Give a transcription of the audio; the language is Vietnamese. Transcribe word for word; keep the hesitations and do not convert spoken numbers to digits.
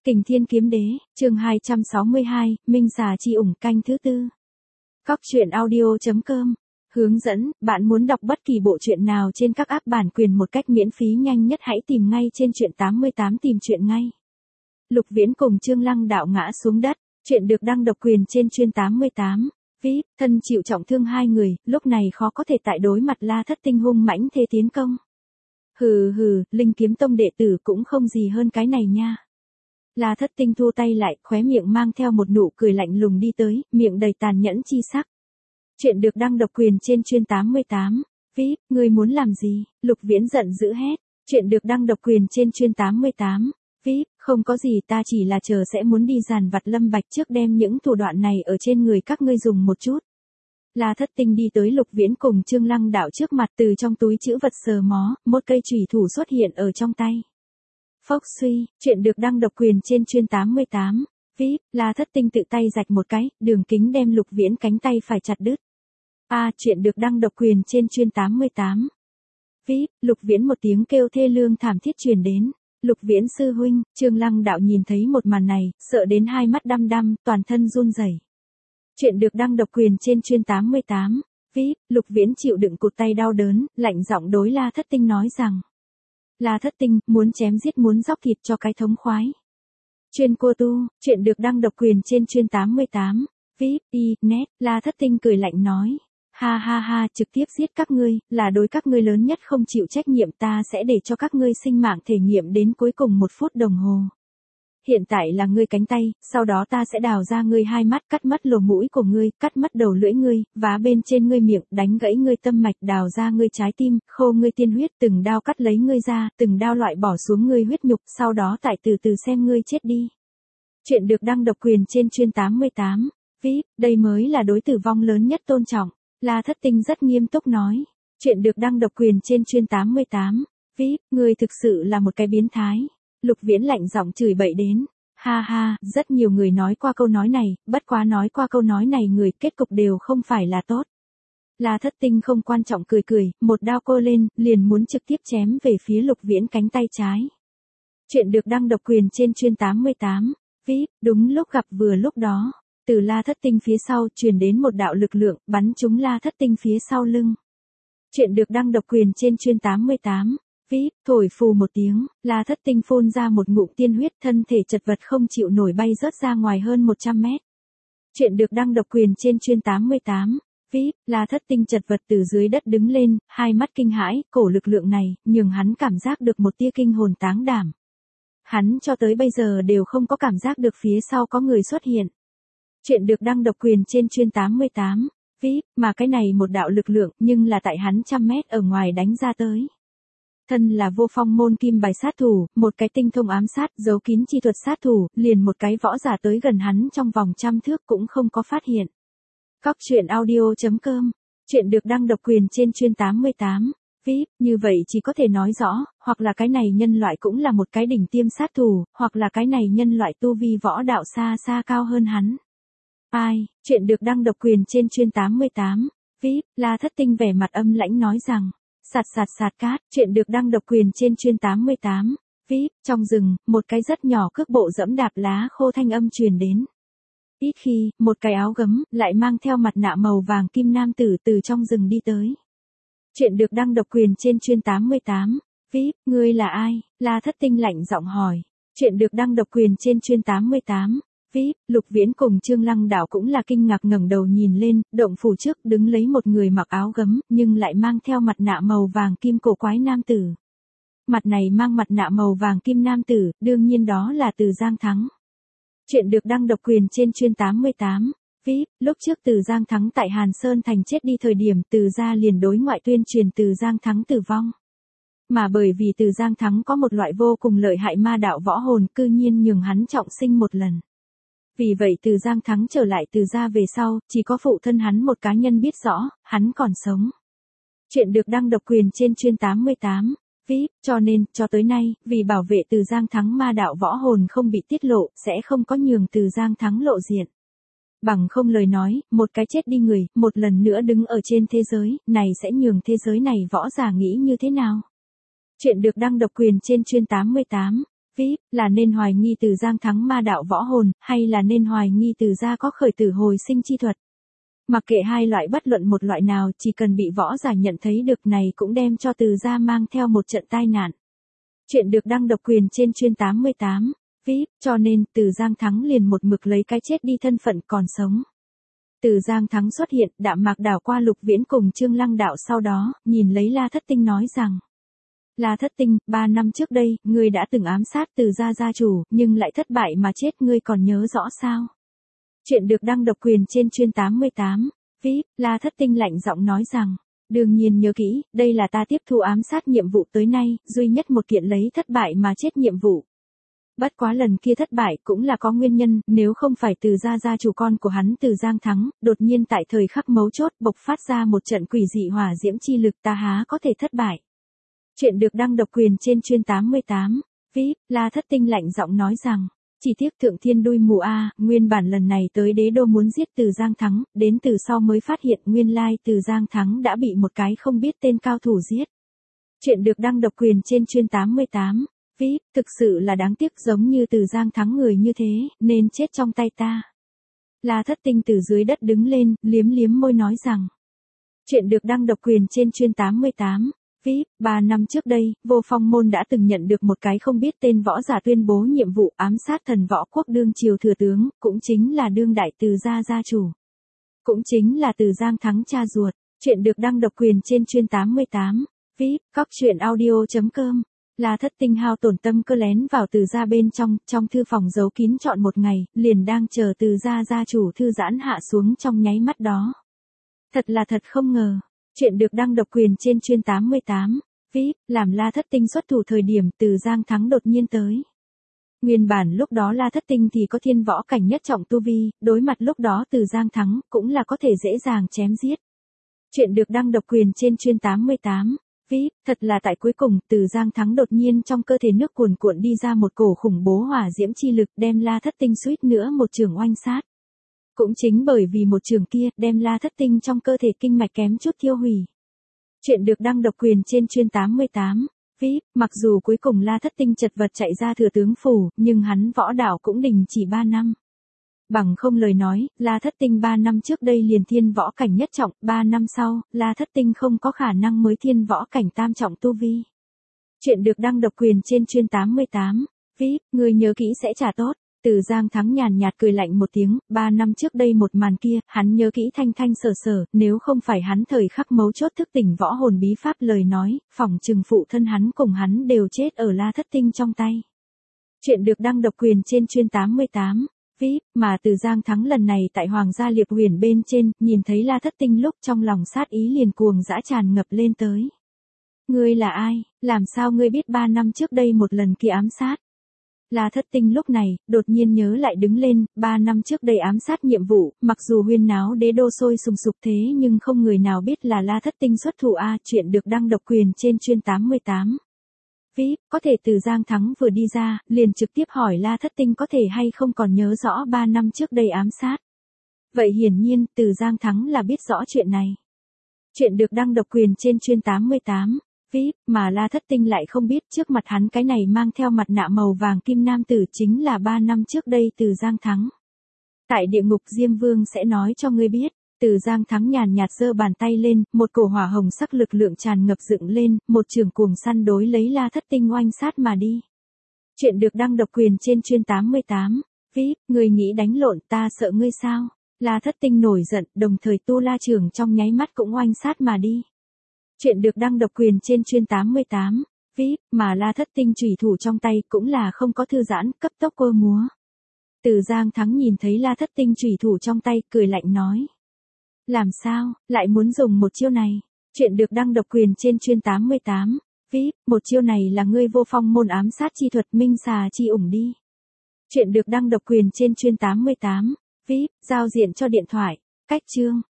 Kình Thiên Kiếm Đế, chương hai trăm sáu mươi hai, Minh Xà Chi ủng canh thứ tư. Cóc truyện audio chấm com. Hướng dẫn, bạn muốn đọc bất kỳ bộ truyện nào trên các app bản quyền một cách miễn phí nhanh nhất hãy tìm ngay trên truyện tám mươi tám tìm truyện ngay. Lục Viễn cùng Trương Lăng đạo ngã xuống đất, chuyện được đăng độc quyền trên chuyên tám mươi tám. vê i pê, thân chịu trọng thương hai người, lúc này khó có thể tại đối mặt La Thất Tinh hung mãnh thế tiến công. Hừ hừ, Linh Kiếm Tông đệ tử cũng không gì hơn cái này nha. La Thất Tinh thu tay lại, khóe miệng mang theo một nụ cười lạnh lùng đi tới, miệng đầy tàn nhẫn chi sắc. Chuyện được đăng độc quyền trên chuyên tám mươi tám. vê i pê, ngươi muốn làm gì? Lục Viễn giận dữ hét. Chuyện được đăng độc quyền trên chuyên tám mươi tám. vê i pê, không có gì, ta chỉ là chờ sẽ muốn đi giàn vặt Lâm Bạch trước đem những thủ đoạn này ở trên người các ngươi dùng một chút. La Thất Tinh đi tới Lục Viễn cùng Trương Lăng đạo trước mặt, từ trong túi trữ vật sờ mó, một cây chùy thủ xuất hiện ở trong tay. Phốc suy, chuyện được đăng độc quyền trên chuyên tám mươi tám. vê i pê, La Thất Tinh tự tay rạch một cái, đường kính đem Lục Viễn cánh tay phải chặt đứt. A, à, chuyện được đăng độc quyền trên chuyên tám mươi tám. vê i pê, Lục Viễn một tiếng kêu thê lương thảm thiết truyền đến. Lục Viễn sư huynh, Trương Lăng đạo nhìn thấy một màn này, sợ đến hai mắt đăm đăm, toàn thân run rẩy. Chuyện được đăng độc quyền trên chuyên tám mươi tám. vê i pê, Lục Viễn chịu đựng cụt tay đau đớn, lạnh giọng đối La Thất Tinh nói rằng. La Thất Tinh, muốn chém giết muốn dóc thịt cho cái thống khoái. Chuyên cô tu, chuyện được đăng độc quyền trên chuyên tám mươi tám. vê i pê, net, La Thất Tinh cười lạnh nói. Ha ha ha, trực tiếp giết các ngươi, là đối các ngươi lớn nhất không chịu trách nhiệm, ta sẽ để cho các ngươi sinh mạng thể nghiệm đến cuối cùng một phút đồng hồ. Hiện tại là ngươi cánh tay, sau đó ta sẽ đào ra ngươi hai mắt, cắt mất lỗ mũi của ngươi, cắt mất đầu lưỡi ngươi, vá bên trên ngươi miệng, đánh gãy ngươi tâm mạch, đào ra ngươi trái tim, khô ngươi tiên huyết, từng đao cắt lấy ngươi ra, từng đao loại bỏ xuống ngươi huyết nhục, sau đó tại từ từ xem ngươi chết đi. Chuyện được đăng độc quyền trên chuyên tám mươi tám. vê i pê, đây mới là đối tử vong lớn nhất tôn trọng. La Thất Tinh rất nghiêm túc nói. Chuyện được đăng độc quyền trên chuyên tám mươi tám. vê i pê, ngươi thực sự là một cái biến thái. Lục Viễn lạnh giọng chửi bậy đến. Ha ha, rất nhiều người nói qua câu nói này, bất quá nói qua câu nói này người kết cục đều không phải là tốt. La Thất Tinh không quan trọng cười cười, một đao cô lên, liền muốn trực tiếp chém về phía Lục Viễn cánh tay trái. Chuyện được đăng độc quyền trên chuyên tám mươi tám. vê i pê, đúng lúc gặp vừa lúc đó. Từ La Thất Tinh phía sau truyền đến một đạo lực lượng, bắn trúng La Thất Tinh phía sau lưng. Chuyện được đăng độc quyền trên chuyên tám mươi tám. vê i pê, thổi phù một tiếng, La Thất Tinh phun ra một ngụm tiên huyết, thân thể chật vật không chịu nổi bay rớt ra ngoài hơn một trăm mét. Chuyện được đăng độc quyền trên chuyên tám mươi tám. vê i pê, La Thất Tinh chật vật từ dưới đất đứng lên, hai mắt kinh hãi, cổ lực lượng này, nhường hắn cảm giác được một tia kinh hồn táng đảm. Hắn cho tới bây giờ đều không có cảm giác được phía sau có người xuất hiện. Chuyện được đăng độc quyền trên chuyên tám mươi tám. vê i pê, mà cái này một đạo lực lượng, nhưng là tại hắn trăm mét ở ngoài đánh ra tới. Thân là vô phong môn kim bài sát thủ, một cái tinh thông ám sát, giấu kín chi thuật sát thủ, liền một cái võ giả tới gần hắn trong vòng trăm thước cũng không có phát hiện. Cóc truyện audio chấm com. Chuyện được đăng độc quyền trên chuyên tám mươi tám. vê i pê, như vậy chỉ có thể nói rõ, hoặc là cái này nhân loại cũng là một cái đỉnh tiêm sát thủ, hoặc là cái này nhân loại tu vi võ đạo xa xa cao hơn hắn. Ai, chuyện được đăng độc quyền trên chuyên tám mươi tám. vê i pê, La Thất Tinh vẻ mặt âm lãnh nói rằng. Sạt sạt sạt cát, chuyện được đăng độc quyền trên chuyên tám mươi tám. vê i pê, trong rừng, một cái rất nhỏ cước bộ dẫm đạp lá khô thanh âm truyền đến. Ít khi, một cái áo gấm, lại mang theo mặt nạ màu vàng kim nam tử từ trong rừng đi tới. Chuyện được đăng độc quyền trên chuyên tám mươi tám. vê i pê, ngươi là ai? La Thất Tinh lạnh giọng hỏi. Chuyện được đăng độc quyền trên chuyên tám mươi tám. vê i pê, Lục Viễn cùng Trương Lăng đạo cũng là kinh ngạc ngẩng đầu nhìn lên, động phủ trước đứng lấy một người mặc áo gấm, nhưng lại mang theo mặt nạ màu vàng kim cổ quái nam tử. Mặt này mang mặt nạ màu vàng kim nam tử, đương nhiên đó là Từ Giang Thắng. Chuyện được đăng độc quyền trên chuyên tám mươi tám. vê i pê, lúc trước Từ Giang Thắng tại Hàn Sơn Thành chết đi thời điểm Từ gia liền đối ngoại tuyên truyền Từ Giang Thắng tử vong. Mà bởi vì Từ Giang Thắng có một loại vô cùng lợi hại ma đạo võ hồn, cư nhiên nhường hắn trọng sinh một lần. Vì vậy Từ Giang Thắng trở lại Từ gia về sau, chỉ có phụ thân hắn một cá nhân biết rõ, hắn còn sống. Chuyện được đăng độc quyền trên chuyên tám mươi tám. vê i pê, cho nên, cho tới nay, vì bảo vệ Từ Giang Thắng ma đạo võ hồn không bị tiết lộ, sẽ không có nhường Từ Giang Thắng lộ diện. Bằng không lời nói, một cái chết đi người, một lần nữa đứng ở trên thế giới, này sẽ nhường thế giới này võ giả nghĩ như thế nào? Chuyện được đăng độc quyền trên chuyên tám mươi tám. vê i pê, là nên hoài nghi Từ Giang Thắng ma đạo võ hồn, hay là nên hoài nghi Từ gia có khởi tử hồi sinh chi thuật. Mặc kệ hai loại bất luận một loại nào, chỉ cần bị võ giả nhận thấy được này cũng đem cho Từ gia mang theo một trận tai nạn. Chuyện được đăng độc quyền trên chuyên tám mươi tám, vê i pê, cho nên Từ Giang Thắng liền một mực lấy cái chết đi thân phận còn sống. Từ Giang Thắng xuất hiện, đạm mạc đảo qua Lục Viễn cùng Trương Lăng đạo sau đó, nhìn lấy La Thất Tinh nói rằng. La Thất Tinh, ba năm trước đây, ngươi đã từng ám sát Từ gia gia chủ, nhưng lại thất bại mà chết, ngươi còn nhớ rõ sao? Chuyện được đăng độc quyền trên chuyên tám mươi tám, vê i pê, La Thất Tinh lạnh giọng nói rằng. Đương nhiên nhớ kỹ, đây là ta tiếp thu ám sát nhiệm vụ tới nay, duy nhất một kiện lấy thất bại mà chết nhiệm vụ. Bất quá lần kia thất bại cũng là có nguyên nhân, nếu không phải Từ gia gia chủ con của hắn Từ Giang Thắng, đột nhiên tại thời khắc mấu chốt bộc phát ra một trận quỷ dị hỏa diễm chi lực, ta há có thể thất bại. Chuyện được đăng độc quyền trên chuyên tám mươi tám, vê i pê, La Thất Tinh lạnh giọng nói rằng, chỉ tiếc thượng thiên đuôi mù a, nguyên bản lần này tới đế đô muốn giết Từ Giang Thắng, đến từ sau mới phát hiện nguyên lai Từ Giang Thắng đã bị một cái không biết tên cao thủ giết. Chuyện được đăng độc quyền trên chuyên tám mươi tám, vê i pê, thực sự là đáng tiếc, giống như Từ Giang Thắng người như thế, nên chết trong tay ta. La Thất Tinh từ dưới đất đứng lên, liếm liếm môi nói rằng. Chuyện được đăng độc quyền trên chuyên tám mươi tám, vê i pê, ba năm trước đây, Vô Phong môn đã từng nhận được một cái không biết tên võ giả tuyên bố nhiệm vụ ám sát thần võ quốc đương triều thừa tướng, cũng chính là đương đại Từ gia gia chủ. Cũng chính là Từ Giang Thắng cha ruột. Chuyện được đăng độc quyền trên chuyên tám mươi tám, vê i pê, cóc truyện audio chấm com. La Thất Tinh hao tổn tâm cơ lén vào Từ gia bên trong, trong thư phòng giấu kín trọn một ngày, liền đang chờ Từ gia gia chủ thư giãn hạ xuống trong nháy mắt đó. Thật là thật không ngờ. Chuyện được đăng độc quyền trên chuyên tám mươi tám, vê i pê, làm La Thất Tinh xuất thủ thời điểm Từ Giang Thắng đột nhiên tới. Nguyên bản lúc đó La Thất Tinh thì có thiên võ cảnh nhất trọng tu vi, đối mặt lúc đó Từ Giang Thắng, cũng là có thể dễ dàng chém giết. Chuyện được đăng độc quyền trên chuyên tám mươi tám, vê i pê, thật là tại cuối cùng, Từ Giang Thắng đột nhiên trong cơ thể nước cuồn cuộn đi ra một cổ khủng bố hỏa diễm chi lực, đem La Thất Tinh suýt nữa một trường oanh sát. Cũng chính bởi vì một trường kia, đem La Thất Tinh trong cơ thể kinh mạch kém chút thiêu hủy. Chuyện được đăng độc quyền trên chuyên tám mươi tám, vê i pê, mặc dù cuối cùng La Thất Tinh chật vật chạy ra thừa tướng phủ, nhưng hắn võ đạo cũng đình chỉ ba năm. Bằng không lời nói, La Thất Tinh ba năm trước đây liền thiên võ cảnh nhất trọng, ba năm sau, La Thất Tinh không có khả năng mới thiên võ cảnh tam trọng tu vi. Chuyện được đăng độc quyền trên chuyên tám mươi tám, vê i pê, người nhớ kỹ sẽ trả tốt. Từ Giang Thắng nhàn nhạt cười lạnh một tiếng, ba năm trước đây một màn kia, hắn nhớ kỹ thanh thanh sở sở, nếu không phải hắn thời khắc mấu chốt thức tỉnh võ hồn bí pháp lời nói, phỏng chừng phụ thân hắn cùng hắn đều chết ở La Thất Tinh trong tay. Chuyện được đăng độc quyền trên chuyên tám mươi tám, vê i pê, mà Từ Giang Thắng lần này tại Hoàng gia Liệp Huyền bên trên, nhìn thấy La Thất Tinh lúc trong lòng sát ý liền cuồng dã tràn ngập lên tới. Ngươi là ai, làm sao ngươi biết ba năm trước đây một lần kia ám sát? La Thất Tinh lúc này, đột nhiên nhớ lại đứng lên, ba năm trước đây ám sát nhiệm vụ, mặc dù huyên náo đế đô sôi sùng sục thế nhưng không người nào biết là La Thất Tinh xuất thủ a. Chuyện được đăng độc quyền trên chuyên tám mươi tám. vê i pê, có thể Từ Giang Thắng vừa đi ra, liền trực tiếp hỏi La Thất Tinh có thể hay không còn nhớ rõ ba năm trước đây ám sát. Vậy hiển nhiên, Từ Giang Thắng là biết rõ chuyện này. Chuyện được đăng độc quyền trên chuyên tám mươi tám. vê i pê, mà La Thất Tinh lại không biết trước mặt hắn cái này mang theo mặt nạ màu vàng kim nam tử chính là ba năm trước đây Từ Giang Thắng. Tại địa ngục Diêm Vương sẽ nói cho ngươi biết. Từ Giang Thắng nhàn nhạt giơ bàn tay lên, một cổ hỏa hồng sắc lực lượng tràn ngập dựng lên, một trường cuồng săn đối lấy La Thất Tinh oanh sát mà đi. Chuyện được đăng độc quyền trên chuyên tám mươi tám, vê i pê, người nghĩ đánh lộn ta sợ ngươi sao? La Thất Tinh nổi giận, đồng thời Tu La Trường trong nháy mắt cũng oanh sát mà đi. Chuyện được đăng độc quyền trên chuyên tám mươi tám, vê i pê, mà La Thất Tinh chủy thủ trong tay cũng là không có thư giãn, cấp tốc cơ múa. Từ Giang Thắng nhìn thấy La Thất Tinh chủy thủ trong tay, cười lạnh nói. Làm sao, lại muốn dùng một chiêu này? Chuyện được đăng độc quyền trên chuyên tám mươi tám, vê i pê, một chiêu này là ngươi Vô Phong môn ám sát chi thuật minh xà chi ủng đi. Chuyện được đăng độc quyền trên chuyên tám mươi tám, vê i pê, giao diện cho điện thoại, cách chương.